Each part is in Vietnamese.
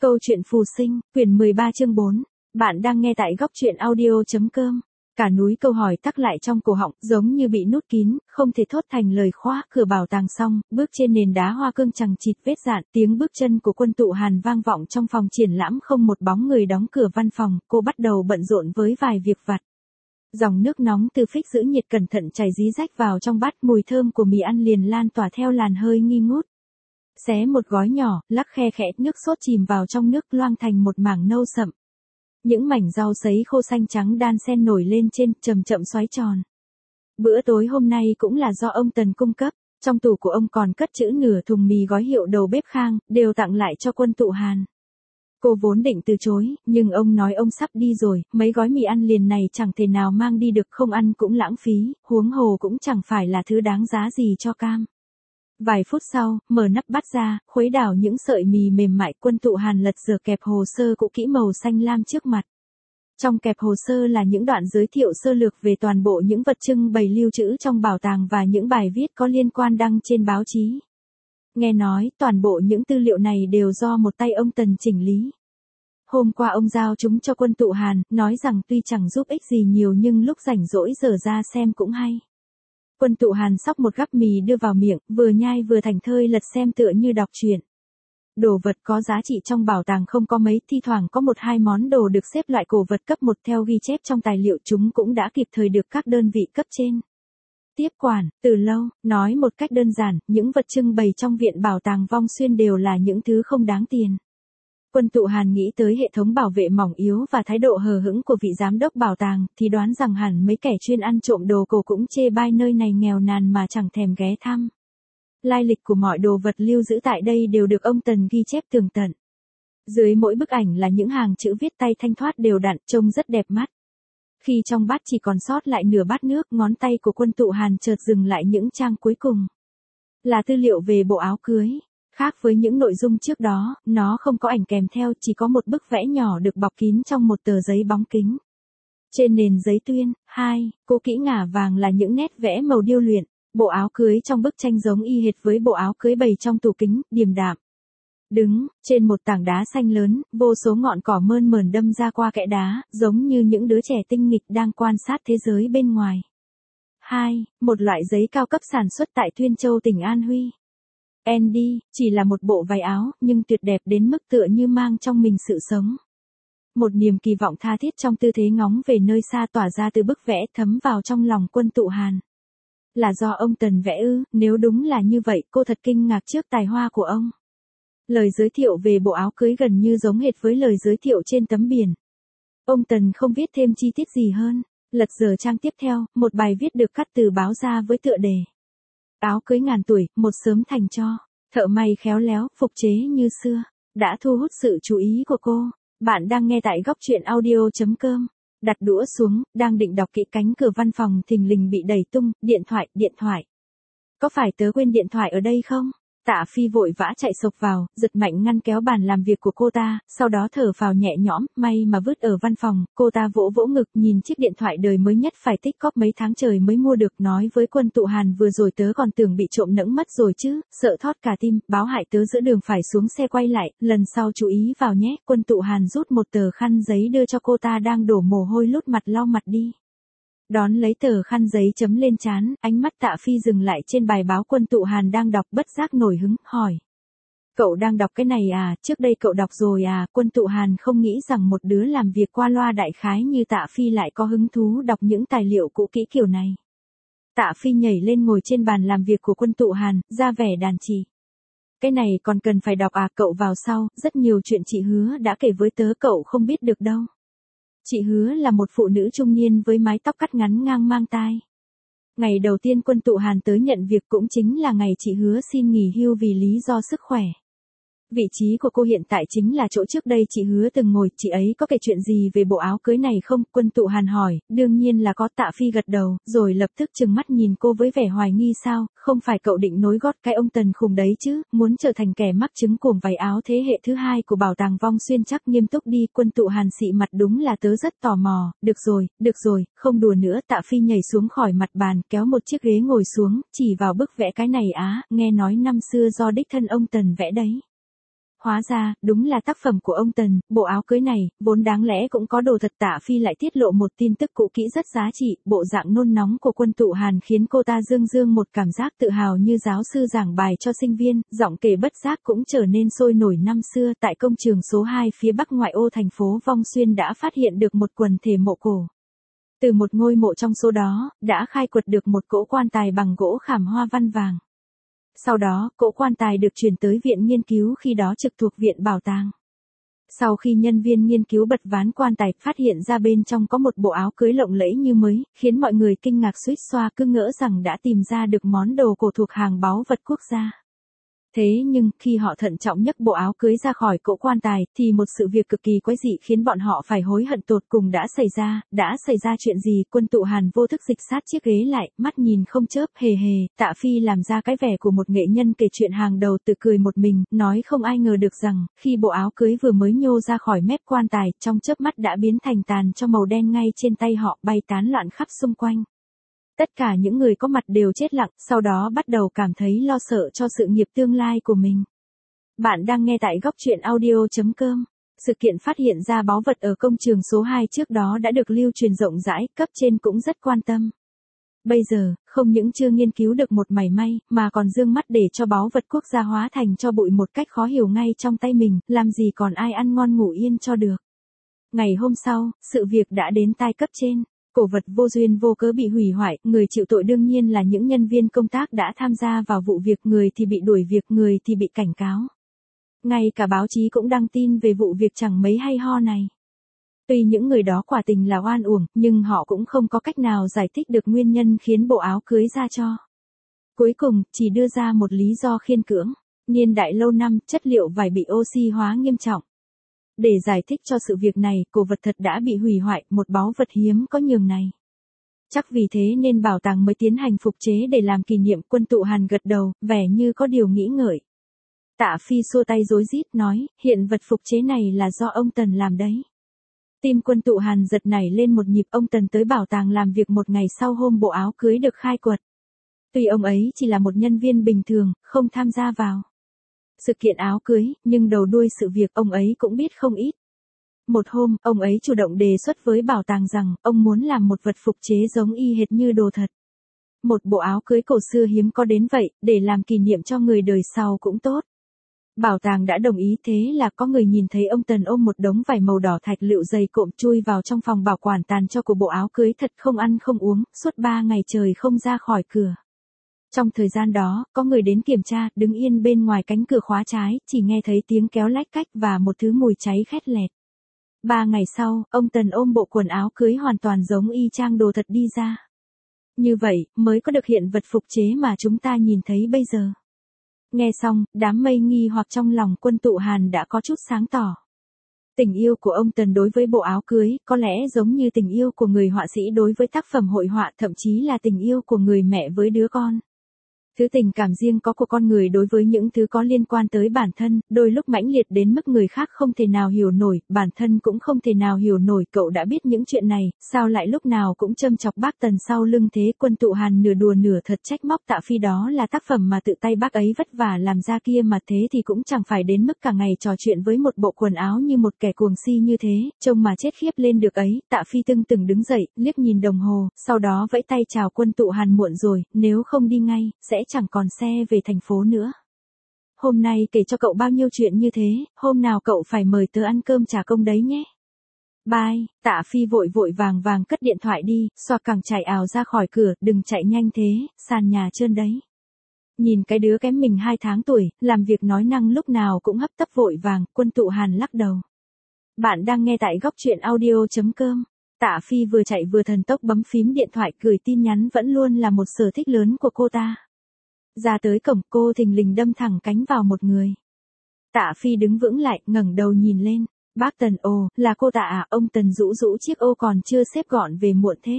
Câu chuyện phù sinh, quyển 13 chương 4. Bạn đang nghe tại góc truyện audio.com. Cả núi câu hỏi tắc lại trong cổ họng, giống như bị nút kín, không thể thốt thành lời khóa. Cửa bảo tàng xong, bước trên nền đá hoa cương chằng chịt vết dạn, tiếng bước chân của Quân Tụ Hàn vang vọng trong phòng triển lãm, không một bóng người. Đóng cửa văn phòng, cô bắt đầu bận rộn với vài việc vặt. Dòng nước nóng từ phích giữ nhiệt cẩn thận chảy rí rách vào trong bát, mùi thơm của mì ăn liền lan tỏa theo làn hơi nghi ngút. Xé một gói nhỏ, lắc khe khẽ, nước sốt chìm vào trong nước loang thành một mảng nâu sậm. Những mảnh rau sấy khô xanh trắng đan xen nổi lên trên, chậm chậm xoáy tròn. Bữa tối hôm nay cũng là do ông Tần cung cấp, trong tủ của ông còn cất trữ nửa thùng mì gói hiệu đầu bếp Khang, đều tặng lại cho Quân Tụ Hàn. Cô vốn định từ chối, nhưng ông nói ông sắp đi rồi, mấy gói mì ăn liền này chẳng thể nào mang đi được, không ăn cũng lãng phí, huống hồ cũng chẳng phải là thứ đáng giá gì cho cam. Vài phút sau, mở nắp bát ra, khuấy đảo những sợi mì mềm mại. Quân Tụ Hàn lật dở kẹp hồ sơ cũ kỹ màu xanh lam trước mặt. Trong kẹp hồ sơ là những đoạn giới thiệu sơ lược về toàn bộ những vật trưng bày lưu trữ trong bảo tàng và những bài viết có liên quan đăng trên báo chí. Nghe nói, toàn bộ những tư liệu này đều do một tay ông Tần chỉnh lý. Hôm qua ông giao chúng cho Quân Tụ Hàn, nói rằng tuy chẳng giúp ích gì nhiều nhưng lúc rảnh rỗi dở ra xem cũng hay. Quân Tụ Hàn xóc một gắp mì đưa vào miệng, vừa nhai vừa thảnh thơi lật xem tựa như đọc truyện. Đồ vật có giá trị trong bảo tàng không có mấy, thi thoảng có một hai món đồ được xếp loại cổ vật cấp 1 theo ghi chép trong tài liệu, chúng cũng đã kịp thời được các đơn vị cấp trên tiếp quản từ lâu. Nói một cách đơn giản, những vật trưng bày trong viện bảo tàng Vong Xuyên đều là những thứ không đáng tiền. Quân Tụ Hàn nghĩ tới hệ thống bảo vệ mỏng yếu và thái độ hờ hững của vị giám đốc bảo tàng, thì đoán rằng hẳn mấy kẻ chuyên ăn trộm đồ cổ cũng chê bai nơi này nghèo nàn mà chẳng thèm ghé thăm. Lai lịch của mọi đồ vật lưu giữ tại đây đều được ông Tần ghi chép tường tận. Dưới mỗi bức ảnh là những hàng chữ viết tay thanh thoát đều đặn, trông rất đẹp mắt. Khi trong bát chỉ còn sót lại nửa bát nước, ngón tay của Quân Tụ Hàn chợt dừng lại những trang cuối cùng. Là tư liệu về bộ áo cưới. Khác với những nội dung trước đó, nó không có ảnh kèm theo, chỉ có một bức vẽ nhỏ được bọc kín trong một tờ giấy bóng kính. Trên nền giấy tuyên, cô kỹ ngả vàng là những nét vẽ màu điêu luyện. Bộ áo cưới trong bức tranh giống y hệt với bộ áo cưới bày trong tủ kính, điềm đạm. Đứng trên một tảng đá xanh lớn, vô số ngọn cỏ mơn mởn đâm ra qua kẽ đá, giống như những đứa trẻ tinh nghịch đang quan sát thế giới bên ngoài. Một loại giấy cao cấp sản xuất tại Tuyên Châu tỉnh An Huy. Andy, chỉ là một bộ váy áo, nhưng tuyệt đẹp đến mức tựa như mang trong mình sự sống. Một niềm kỳ vọng tha thiết trong tư thế ngóng về nơi xa tỏa ra từ bức vẽ, thấm vào trong lòng Quân Tụ Hàn. Là do ông Tần vẽ ư? Nếu đúng là như vậy, cô thật kinh ngạc trước tài hoa của ông. Lời giới thiệu về bộ áo cưới gần như giống hệt với lời giới thiệu trên tấm biển. Ông Tần không viết thêm chi tiết gì hơn. Lật dở trang tiếp theo, một bài viết được cắt từ báo ra với tựa đề: Áo cưới ngàn tuổi, một sớm thành cho. Thợ may khéo léo, phục chế như xưa, đã thu hút sự chú ý của cô. Bạn đang nghe tại góc truyện audio.com. Đặt đũa xuống, đang định đọc kỹ, cánh cửa văn phòng thình lình bị đẩy tung. Điện thoại. Có phải tớ quên điện thoại ở đây không? Tạ Phi vội vã chạy xộc vào, giật mạnh ngăn kéo bàn làm việc của cô ta, sau đó thở phào nhẹ nhõm, may mà vứt ở văn phòng. Cô ta vỗ vỗ ngực, nhìn chiếc điện thoại đời mới nhất phải tích cóp mấy tháng trời mới mua được, nói với Quân Tụ Hàn: vừa rồi tớ còn tưởng bị trộm nẫng mất rồi chứ, sợ thót cả tim, báo hại tớ giữa đường phải xuống xe quay lại, lần sau chú ý vào nhé. Quân Tụ Hàn rút một tờ khăn giấy đưa cho cô ta đang đổ mồ hôi lút mặt, lau mặt đi. Đón lấy tờ khăn giấy chấm lên trán, ánh mắt Tạ Phi dừng lại trên bài báo Quân Tụ Hàn đang đọc, bất giác nổi hứng, hỏi: Cậu đang đọc cái này à, trước đây cậu đọc rồi à? Quân Tụ Hàn không nghĩ rằng một đứa làm việc qua loa đại khái như Tạ Phi lại có hứng thú đọc những tài liệu cũ kỹ kiểu này. Tạ Phi nhảy lên ngồi trên bàn làm việc của Quân Tụ Hàn, ra vẻ đàn chỉ: Cái này còn cần phải đọc à? Cậu vào sau, rất nhiều chuyện chị Hứa đã kể với tớ cậu không biết được đâu. Chị Hứa là một phụ nữ trung niên với mái tóc cắt ngắn ngang mang tai. Ngày đầu tiên Quân Tụ Hàn tới nhận việc cũng chính là ngày chị Hứa xin nghỉ hưu vì lý do sức khỏe. Vị trí của cô hiện tại chính là chỗ trước đây chị Hứa từng ngồi. Chị ấy có kể chuyện gì về bộ áo cưới này không? Quân Tụ Hàn hỏi. Đương nhiên là có. Tạ Phi gật đầu, rồi lập tức trừng mắt nhìn cô với vẻ hoài nghi. Sao, không phải cậu định nối gót cái ông Tần khùng đấy chứ, muốn trở thành kẻ mắc chứng cuồng váy áo thế hệ thứ hai của bảo tàng Vong Xuyên chắc? Nghiêm túc đi. Quân Tụ Hàn xị mặt, đúng là tớ rất tò mò. Được rồi, không đùa nữa. Tạ Phi nhảy xuống khỏi mặt bàn, kéo một chiếc ghế ngồi xuống, chỉ vào bức vẽ. Cái này á, nghe nói năm xưa do đích thân ông Tần vẽ đấy. hóa ra, đúng là tác phẩm của ông Tần, bộ áo cưới này, vốn đáng lẽ cũng có đồ thật. Tạ Phi lại tiết lộ một tin tức cũ kỹ rất giá trị, bộ dạng nôn nóng của Quân Tụ Hàn khiến cô ta dương dương một cảm giác tự hào như giáo sư giảng bài cho sinh viên, giọng kể bất giác cũng trở nên sôi nổi. Năm xưa tại công trường số 2 phía bắc ngoại ô thành phố Vong Xuyên đã phát hiện được một quần thể mộ cổ. Từ một ngôi mộ trong số đó, đã khai quật được một cỗ quan tài bằng gỗ khảm hoa văn vàng. Sau đó, cỗ quan tài được chuyển tới viện nghiên cứu khi đó trực thuộc viện bảo tàng. Sau khi nhân viên nghiên cứu bật ván quan tài, phát hiện ra bên trong có một bộ áo cưới lộng lẫy như mới, khiến mọi người kinh ngạc xuýt xoa, cứ ngỡ rằng đã tìm ra được món đồ cổ thuộc hàng báu vật quốc gia. Thế nhưng, khi họ thận trọng nhấc bộ áo cưới ra khỏi cỗ quan tài, thì một sự việc cực kỳ quái dị khiến bọn họ phải hối hận tột cùng đã xảy ra chuyện gì? Quân Tụ Hàn vô thức dịch sát chiếc ghế lại, mắt nhìn không chớp, hề hề. Tạ Phi làm ra cái vẻ của một nghệ nhân kể chuyện hàng đầu, tự cười một mình, nói không ai ngờ được rằng, khi bộ áo cưới vừa mới nhô ra khỏi mép quan tài, trong chớp mắt đã biến thành tàn cho màu đen ngay trên tay họ, bay tán loạn khắp xung quanh. Tất cả những người có mặt đều chết lặng, sau đó bắt đầu cảm thấy lo sợ cho sự nghiệp tương lai của mình. Bạn đang nghe tại góc truyện audio.com. Sự kiện phát hiện ra báu vật ở công trường số 2 trước đó đã được lưu truyền rộng rãi, cấp trên cũng rất quan tâm. Bây giờ, không những chưa nghiên cứu được một mảy may, mà còn dương mắt để cho báu vật quốc gia hóa thành cho bụi một cách khó hiểu ngay trong tay mình, làm gì còn ai ăn ngon ngủ yên cho được. Ngày hôm sau, sự việc đã đến tai cấp trên. Cổ vật vô duyên vô cớ bị hủy hoại, người chịu tội đương nhiên là những nhân viên công tác đã tham gia vào vụ việc, người thì bị đuổi việc, người thì bị cảnh cáo. Ngay cả báo chí cũng đăng tin về vụ việc chẳng mấy hay ho này. Tuy những người đó quả tình là oan uổng, nhưng họ cũng không có cách nào giải thích được nguyên nhân khiến bộ áo cưới ra cho. Cuối cùng, chỉ đưa ra một lý do khiên cưỡng. Niên đại lâu năm, chất liệu vải bị oxy hóa nghiêm trọng. Để giải thích cho sự việc này, cổ vật thật đã bị hủy hoại, một báu vật hiếm có nhường này. Chắc vì thế nên bảo tàng mới tiến hành phục chế để làm kỷ niệm. Quân Tụ Hàn gật đầu, vẻ như có điều nghĩ ngợi. Tạ Phi xua tay rối rít nói, hiện vật phục chế này là do ông Tần làm đấy. Tim Quân Tụ Hàn giật nảy lên một nhịp. Ông Tần tới bảo tàng làm việc một ngày sau hôm bộ áo cưới được khai quật. Tuy ông ấy chỉ là một nhân viên bình thường, không tham gia vào sự kiện áo cưới, nhưng đầu đuôi sự việc ông ấy cũng biết không ít. Một hôm, ông ấy chủ động đề xuất với bảo tàng rằng, ông muốn làm một vật phục chế giống y hệt như đồ thật. Một bộ áo cưới cổ xưa hiếm có đến vậy, để làm kỷ niệm cho người đời sau cũng tốt. Bảo tàng đã đồng ý, thế là có người nhìn thấy ông Tần ôm một đống vải màu đỏ thạch lựu dày cộm chui vào trong phòng bảo quản tàn cho của bộ áo cưới, thật không ăn không uống, suốt 3 ngày trời không ra khỏi cửa. Trong thời gian đó, có người đến kiểm tra, đứng yên bên ngoài cánh cửa khóa trái, chỉ nghe thấy tiếng kéo lách cách và một thứ mùi cháy khét lẹt. 3 ngày sau, ông Tần ôm bộ quần áo cưới hoàn toàn giống y chang đồ thật đi ra. Như vậy, mới có được hiện vật phục chế mà chúng ta nhìn thấy bây giờ. Nghe xong, đám mây nghi hoặc trong lòng Quân Tụ Hàn đã có chút sáng tỏ. Tình yêu của ông Tần đối với bộ áo cưới, có lẽ giống như tình yêu của người họa sĩ đối với tác phẩm hội họa, thậm chí là tình yêu của người mẹ với đứa con. Thứ tình cảm riêng có của con người đối với những thứ có liên quan tới bản thân, đôi lúc mãnh liệt đến mức người khác không thể nào hiểu nổi, bản thân cũng không thể nào hiểu nổi. Cậu đã biết những chuyện này, sao lại lúc nào cũng châm chọc bác Tần sau lưng thế? Quân Tụ Hàn nửa đùa nửa thật trách móc Tạ Phi, đó là tác phẩm mà tự tay bác ấy vất vả làm ra kia mà, thế thì cũng chẳng phải đến mức cả ngày trò chuyện với một bộ quần áo như một kẻ cuồng si như thế, trông mà chết khiếp lên được ấy. Tạ Phi tưng từng đứng dậy, liếc nhìn đồng hồ, sau đó vẫy tay chào Quân Tụ Hàn, muộn rồi, nếu không đi ngay, sẽ chẳng còn xe về thành phố nữa. Hôm nay kể cho cậu bao nhiêu chuyện như thế, hôm nào cậu phải mời tớ ăn cơm trả công đấy nhé. Bye. Tạ Phi vội vàng cất điện thoại đi, xoa cẳng chạy ào ra khỏi cửa, đừng chạy nhanh thế, sàn nhà trơn đấy. Nhìn cái đứa kém mình 2 tháng tuổi, làm việc nói năng lúc nào cũng hấp tấp vội vàng, Quân Tụ Hàn lắc đầu. Bạn đang nghe tại góc truyện audio.com. Tạ Phi vừa chạy vừa thần tốc bấm phím điện thoại, gửi tin nhắn vẫn luôn là một sở thích lớn của cô ta. Ra tới cổng, cô thình lình đâm thẳng cánh vào một người. Tạ Phi đứng vững lại, ngẩng đầu nhìn lên. Bác Tần, ồ, là cô Tạ à? Ông Tần rũ chiếc ô còn chưa xếp gọn về muộn thế.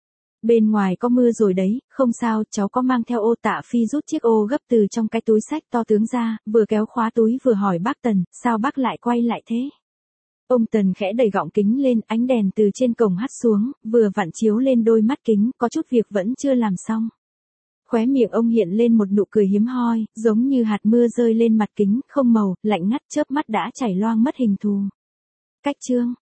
Bên ngoài có mưa rồi đấy, không sao, cháu có mang theo ô. Tạ Phi rút chiếc ô gấp từ trong cái túi xách to tướng ra, vừa kéo khóa túi vừa hỏi bác Tần, sao bác lại quay lại thế? Ông Tần khẽ đẩy gọng kính lên, ánh đèn từ trên cổng hắt xuống, vừa vặn chiếu lên đôi mắt kính, có chút việc vẫn chưa làm xong. Khóe miệng ông hiện lên một nụ cười hiếm hoi, giống như hạt mưa rơi lên mặt kính, không màu, lạnh ngắt, chớp mắt đã chảy loang mất hình thù. Cách chương